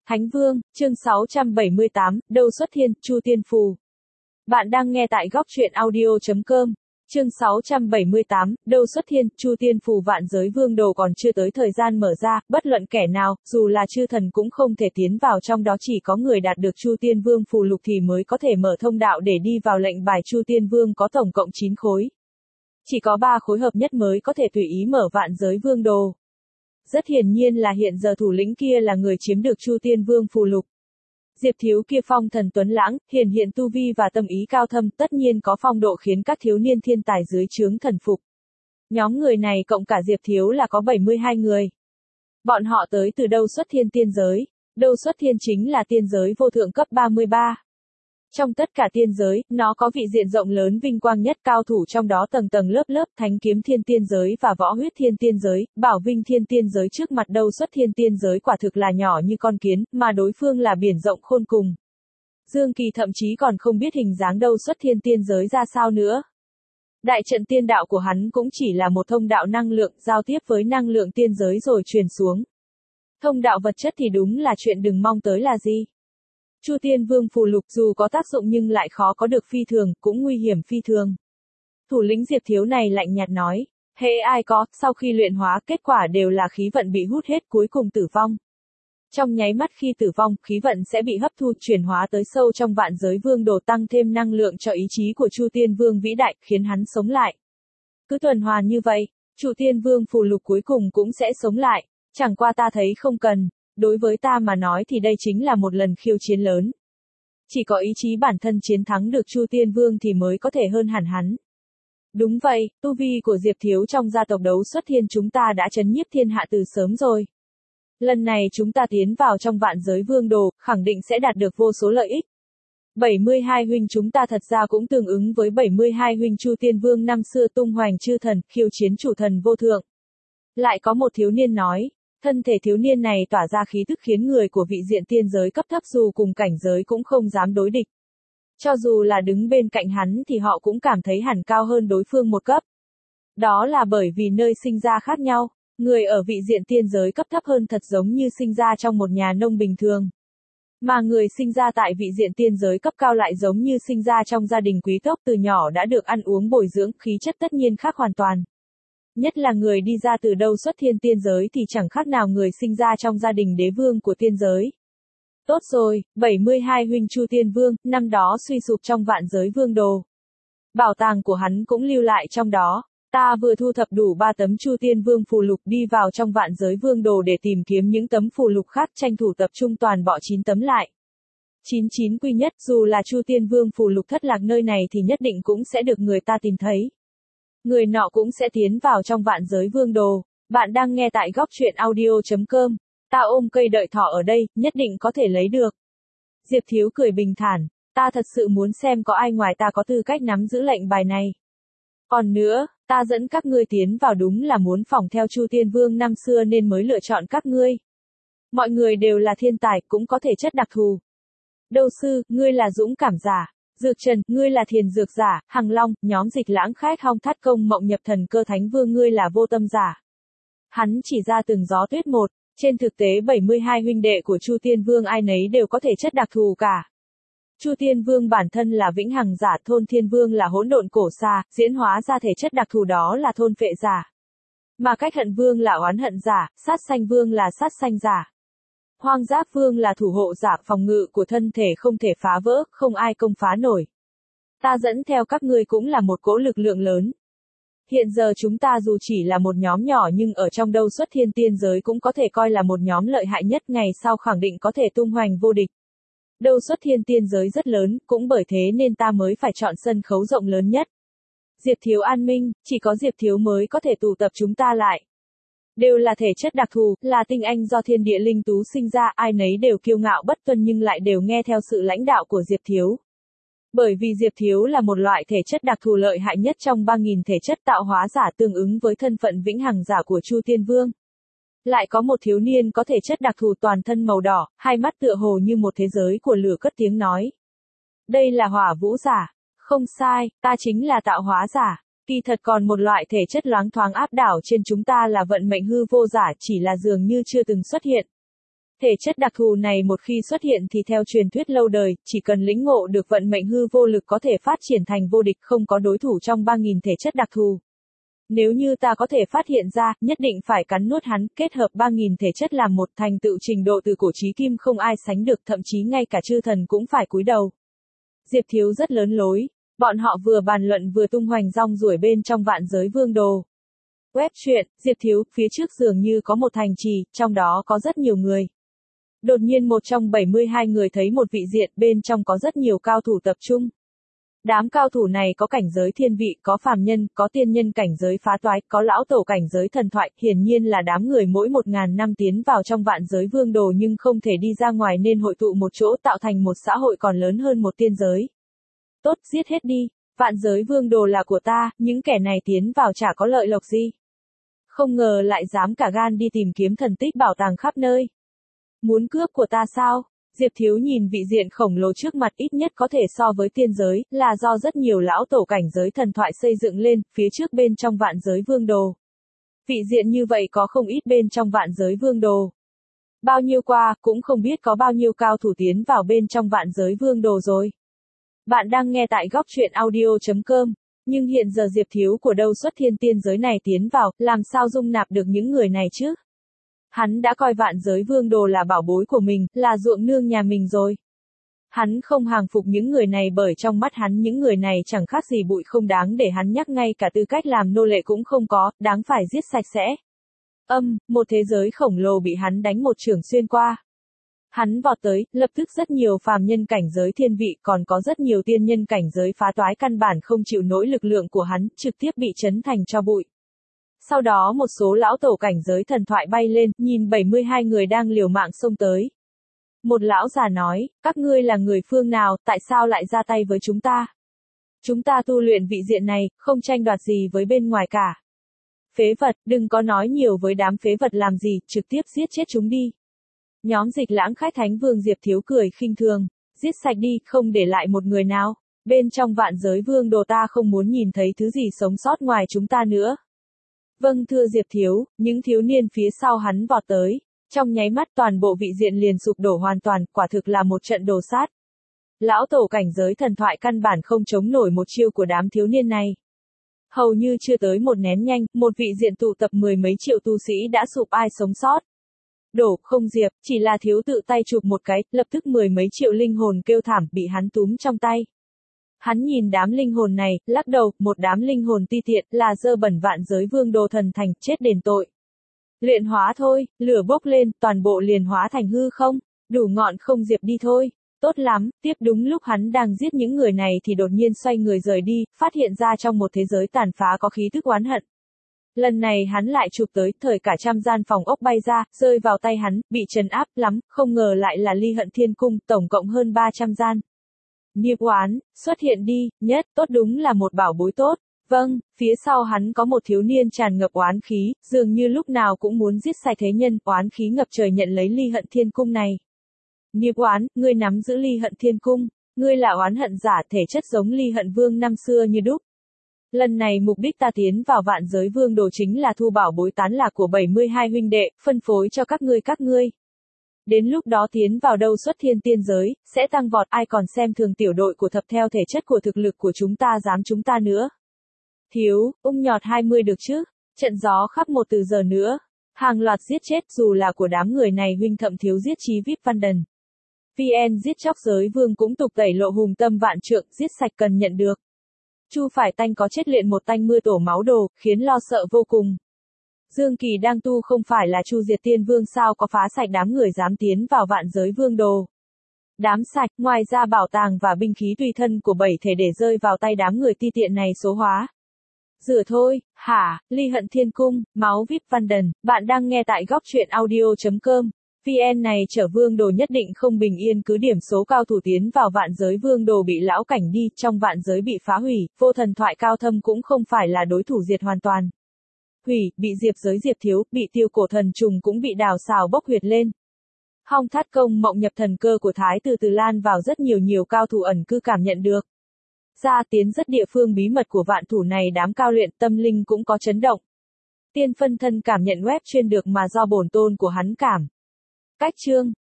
Thánh Vương, chương 678, Đâu xuất thiên, Chu Tiên Phù. Bạn đang nghe tại góc truyện audio.com. Chương 678, Đâu xuất thiên, Chu Tiên Phù. Vạn giới vương đồ còn chưa tới thời gian mở ra, bất luận kẻ nào, dù là chư thần cũng không thể tiến vào trong đó, chỉ có người đạt được Chu Tiên Vương phù lục thì mới có thể mở thông đạo để đi vào. Lệnh bài Chu Tiên Vương có tổng cộng 9 khối. Chỉ có 3 khối hợp nhất mới có thể tùy ý mở vạn giới vương đồ. Rất hiển nhiên là hiện giờ thủ lĩnh kia là người chiếm được Chu Tiên Vương phù lục. Diệp Thiếu kia phong thần tuấn lãng, hiển hiện tu vi và tâm ý cao thâm, tất nhiên có phong độ khiến các thiếu niên thiên tài dưới trướng thần phục. Nhóm người này cộng cả Diệp Thiếu là có 72 người. Bọn họ tới từ Đâu xuất thiên tiên giới. Đâu xuất thiên chính là tiên giới vô thượng cấp 33. Trong tất cả tiên giới, nó có vị diện rộng lớn vinh quang nhất, cao thủ trong đó tầng tầng lớp lớp, Thánh Kiếm Thiên tiên giới và Võ Huyết Thiên tiên giới, Bảo Vinh Thiên tiên giới trước mặt Đâu xuất thiên tiên giới quả thực là nhỏ như con kiến, mà đối phương là biển rộng khôn cùng. Dương Kỳ thậm chí còn không biết hình dáng Đâu xuất thiên tiên giới ra sao nữa. Đại trận tiên đạo của hắn cũng chỉ là một thông đạo năng lượng, giao tiếp với năng lượng tiên giới rồi truyền xuống. Thông đạo vật chất thì đúng là chuyện đừng mong tới là gì. Chu Tiên Vương phù lục dù có tác dụng nhưng lại khó có được phi thường, cũng nguy hiểm phi thường. Thủ lĩnh Diệp Thiếu này lạnh nhạt nói, hễ ai có, sau khi luyện hóa, kết quả đều là khí vận bị hút hết, cuối cùng tử vong. Trong nháy mắt khi tử vong, khí vận sẽ bị hấp thu, chuyển hóa tới sâu trong vạn giới vương đồ, tăng thêm năng lượng cho ý chí của Chu Tiên Vương vĩ đại, khiến hắn sống lại. Cứ tuần hoàn như vậy, Chu Tiên Vương phù lục cuối cùng cũng sẽ sống lại, chẳng qua ta thấy không cần. Đối với ta mà nói thì đây chính là một lần khiêu chiến lớn. Chỉ có ý chí bản thân chiến thắng được Chu Tiên Vương thì mới có thể hơn hẳn hắn. Đúng vậy, tu vi của Diệp Thiếu trong gia tộc Đấu xuất thiên chúng ta đã chấn nhiếp thiên hạ từ sớm rồi. Lần này chúng ta tiến vào trong vạn giới vương đồ, khẳng định sẽ đạt được vô số lợi ích. 72 huynh chúng ta thật ra cũng tương ứng với 72 huynh Chu Tiên Vương năm xưa tung hoành chư thần, khiêu chiến chủ thần vô thượng. Lại có một thiếu niên nói. Thân thể thiếu niên này tỏa ra khí tức khiến người của vị diện tiên giới cấp thấp dù cùng cảnh giới cũng không dám đối địch. Cho dù là đứng bên cạnh hắn thì họ cũng cảm thấy hẳn cao hơn đối phương một cấp. Đó là bởi vì nơi sinh ra khác nhau, người ở vị diện tiên giới cấp thấp hơn thật giống như sinh ra trong một nhà nông bình thường. Mà người sinh ra tại vị diện tiên giới cấp cao lại giống như sinh ra trong gia đình quý tộc, từ nhỏ đã được ăn uống bồi dưỡng, khí chất tất nhiên khác hoàn toàn. Nhất là người đi ra từ Đâu xuất thiên tiên giới thì chẳng khác nào người sinh ra trong gia đình đế vương của tiên giới. Tốt rồi, 72 huynh Chu Tiên Vương, năm đó suy sụp trong vạn giới vương đồ. Bảo tàng của hắn cũng lưu lại trong đó. Ta vừa thu thập đủ 3 tấm Chu Tiên Vương phù lục, đi vào trong vạn giới vương đồ để tìm kiếm những tấm phù lục khác, tranh thủ tập trung toàn bộ 9 tấm lại. 99 quy nhất, dù là Chu Tiên Vương phù lục thất lạc nơi này thì nhất định cũng sẽ được người ta tìm thấy. Người nọ cũng sẽ tiến vào trong vạn giới vương đồ. Bạn đang nghe tại góc truyện audio.com. Ta ôm cây đợi thỏ ở đây, nhất định có thể lấy được. Diệp Thiếu cười bình thản, ta thật sự muốn xem có ai ngoài ta có tư cách nắm giữ lệnh bài này. Còn nữa, ta dẫn các ngươi tiến vào đúng là muốn phỏng theo Chu Tiên Vương năm xưa nên mới lựa chọn các ngươi. Mọi người đều là thiên tài, cũng có thể chất đặc thù. Đâu sư, ngươi là dũng cảm giả. Dược Trần, ngươi là thiền dược giả. Hằng Long, nhóm Dịch Lãng Khách Hong Thắt Công Mộng Nhập Thần Cơ Thánh Vương, ngươi là vô tâm giả. Hắn chỉ ra từng gió tuyết một, trên thực tế 72 huynh đệ của Chu Tiên Vương ai nấy đều có thể chất đặc thù cả. Chu Tiên Vương bản thân là vĩnh hằng giả, Thôn Thiên Vương là hỗn độn cổ xa, diễn hóa ra thể chất đặc thù đó là thôn phệ giả. Mà Cách Hận Vương là oán hận giả, Sát Sanh Vương là sát sanh giả. Hoang Giáp Vương là thủ hộ giả, phòng ngự của thân thể không thể phá vỡ, không ai công phá nổi. Ta dẫn theo các ngươi cũng là một cỗ lực lượng lớn. Hiện giờ chúng ta dù chỉ là một nhóm nhỏ nhưng ở trong Đâu xuất thiên tiên giới cũng có thể coi là một nhóm lợi hại nhất, ngày sau khẳng định có thể tung hoành vô địch. Đâu xuất thiên tiên giới rất lớn, cũng bởi thế nên ta mới phải chọn sân khấu rộng lớn nhất. Diệp Thiếu an minh, chỉ có Diệp Thiếu mới có thể tụ tập chúng ta lại. Đều là thể chất đặc thù, là tinh anh do thiên địa linh tú sinh ra, ai nấy đều kiêu ngạo bất tuân nhưng lại đều nghe theo sự lãnh đạo của Diệp Thiếu. Bởi vì Diệp Thiếu là một loại thể chất đặc thù lợi hại nhất trong 3.000 thể chất tạo hóa giả, tương ứng với thân phận vĩnh hằng giả của Chu Tiên Vương. Lại có một thiếu niên có thể chất đặc thù toàn thân màu đỏ, hai mắt tựa hồ như một thế giới của lửa, cất tiếng nói. Đây là hỏa vũ giả. Không sai, ta chính là tạo hóa giả. Kỳ thật còn một loại thể chất loáng thoáng áp đảo trên chúng ta là vận mệnh hư vô giả, chỉ là dường như chưa từng xuất hiện. Thể chất đặc thù này một khi xuất hiện thì theo truyền thuyết lâu đời, chỉ cần lĩnh ngộ được vận mệnh hư vô lực có thể phát triển thành vô địch, không có đối thủ trong 3.000 thể chất đặc thù. Nếu như ta có thể phát hiện ra, nhất định phải cắn nuốt hắn, kết hợp 3.000 thể chất làm một, thành tựu trình độ từ cổ chí kim không ai sánh được, thậm chí ngay cả chư thần cũng phải cúi đầu. Diệp Thiếu rất lớn lối. Bọn họ vừa bàn luận vừa tung hoành rong ruổi bên trong vạn giới vương đồ. Web truyện, Diệp Thiếu, phía trước dường như có một thành trì, trong đó có rất nhiều người. Đột nhiên một trong 72 người thấy một vị diện, bên trong có rất nhiều cao thủ tập trung. Đám cao thủ này có cảnh giới thiên vị, có phàm nhân, có tiên nhân cảnh giới phá toái, có lão tổ cảnh giới thần thoại, hiển nhiên là đám người mỗi 1.000 năm tiến vào trong vạn giới vương đồ nhưng không thể đi ra ngoài nên hội tụ một chỗ tạo thành một xã hội còn lớn hơn một tiên giới. Tốt, giết hết đi, vạn giới vương đồ là của ta, những kẻ này tiến vào chả có lợi lộc gì. Không ngờ lại dám cả gan đi tìm kiếm thần tích bảo tàng khắp nơi. Muốn cướp của ta sao? Diệp Thiếu nhìn vị diện khổng lồ trước mặt, ít nhất có thể so với tiên giới, là do rất nhiều lão tổ cảnh giới thần thoại xây dựng lên, phía trước bên trong vạn giới vương đồ. Vị diện như vậy có không ít bên trong vạn giới vương đồ. Bao nhiêu qua, cũng không biết có bao nhiêu cao thủ tiến vào bên trong vạn giới vương đồ rồi. Bạn đang nghe tại góc truyện audio.com, nhưng hiện giờ Diệp Thiếu của đâu xuất thiên tiên giới này tiến vào, làm sao dung nạp được những người này chứ? Hắn đã coi vạn giới vương đồ là bảo bối của mình, là ruộng nương nhà mình rồi. Hắn không hàng phục những người này bởi trong mắt hắn những người này chẳng khác gì bụi không đáng để hắn nhắc, ngay cả tư cách làm nô lệ cũng không có, đáng phải giết sạch sẽ. Một thế giới khổng lồ bị hắn đánh một chưởng xuyên qua. Hắn vọt tới, lập tức rất nhiều phàm nhân cảnh giới thiên vị, còn có rất nhiều tiên nhân cảnh giới phá toái căn bản không chịu nổi lực lượng của hắn, trực tiếp bị chấn thành tro bụi. Sau đó một số lão tổ cảnh giới thần thoại bay lên, nhìn 72 người đang liều mạng xông tới. Một lão già nói, các ngươi là người phương nào, tại sao lại ra tay với chúng ta? Chúng ta tu luyện vị diện này, không tranh đoạt gì với bên ngoài cả. Phế vật, đừng có nói nhiều với đám phế vật làm gì, trực tiếp giết chết chúng đi. Nhóm Dịch Lãng Khách Thánh Vương Diệp Thiếu cười khinh thường, giết sạch đi, không để lại một người nào. Bên trong vạn giới vương đồ ta không muốn nhìn thấy thứ gì sống sót ngoài chúng ta nữa. Vâng thưa Diệp Thiếu, những thiếu niên phía sau hắn vọt tới. Trong nháy mắt toàn bộ vị diện liền sụp đổ hoàn toàn, quả thực là một trận đồ sát. Lão tổ cảnh giới thần thoại căn bản không chống nổi một chiêu của đám thiếu niên này. Hầu như chưa tới một nén nhanh, một vị diện tụ tập mười mấy triệu tu sĩ đã sụp, ai sống sót. Đổ, không Diệp, chỉ là thiếu tự tay chụp một cái, lập tức mười mấy triệu linh hồn kêu thảm, bị hắn túm trong tay. Hắn nhìn đám linh hồn này, lắc đầu, một đám linh hồn ti tiện, là dơ bẩn vạn giới vương đồ thần thành, chết đền tội. Luyện hóa thôi, lửa bốc lên, toàn bộ liền hóa thành hư không, đủ ngọn không Diệp đi thôi. Tốt lắm, tiếp đúng lúc hắn đang giết những người này thì đột nhiên xoay người rời đi, phát hiện ra trong một thế giới tàn phá có khí tức oán hận. Lần này hắn lại chụp tới, thời cả trăm gian phòng ốc bay ra, rơi vào tay hắn, bị trấn áp lắm, không ngờ lại là Ly Hận Thiên Cung, tổng cộng hơn 300 gian. Nghiệp oán, xuất hiện đi, nhất, tốt đúng là một bảo bối tốt. Vâng, phía sau hắn có một thiếu niên tràn ngập oán khí, dường như lúc nào cũng muốn giết sạch thế nhân, oán khí ngập trời nhận lấy Ly Hận Thiên Cung này. Nghiệp oán, ngươi nắm giữ Ly Hận Thiên Cung, ngươi là oán hận giả, thể chất giống Ly Hận Vương năm xưa như đúc. Lần này mục đích ta tiến vào vạn giới vương đồ chính là thu bảo bối tán lạc của 72 huynh đệ, phân phối cho các ngươi. Đến lúc đó tiến vào đâu xuất thiên tiên giới, sẽ tăng vọt, ai còn xem thường tiểu đội của thập theo thể chất của thực lực của chúng ta dám chúng ta nữa. Thiếu, nhọt 20 được chứ, trận gió khắp một từ giờ nữa. Hàng loạt giết chết, dù là của đám người này huynh thậm thiếu giết chí VIP Văn Đần. VN giết chóc giới vương cũng tục tẩy lộ hùng tâm vạn trượng, giết sạch cần nhận được. Chu Phải Tanh có chết luyện một tanh mưa tổ máu đồ, khiến lo sợ vô cùng. Dương Kỳ đang tu không phải là Chu Diệt Tiên Vương sao, có phá sạch đám người dám tiến vào vạn giới vương đồ. Đám sạch, ngoài ra bảo tàng và binh khí tùy thân của 7 thể để rơi vào tay đám người ti tiện này số hóa. Rửa thôi, hả, Ly Hận Thiên Cung, máu VIP Văn Đần, bạn đang nghe tại góc truyện audio.com. VN này trở vương đồ nhất định không bình yên, cứ điểm số cao thủ tiến vào vạn giới vương đồ bị lão cảnh đi, trong vạn giới bị phá hủy, vô thần thoại cao thâm cũng không phải là đối thủ, diệt hoàn toàn. Hủy, bị diệp giới Diệp Thiếu, bị tiêu cổ thần trùng cũng bị đào xào bốc huyệt lên. Hong Thát Công mộng nhập thần cơ của Thái từ lan vào rất nhiều cao thủ ẩn cư cảm nhận được. Ra tiến rất địa phương bí mật của vạn thủ này, đám cao luyện tâm linh cũng có chấn động. Tiên phân thân cảm nhận web chuyên được mà do bổn tôn của hắn cảm. Cách chương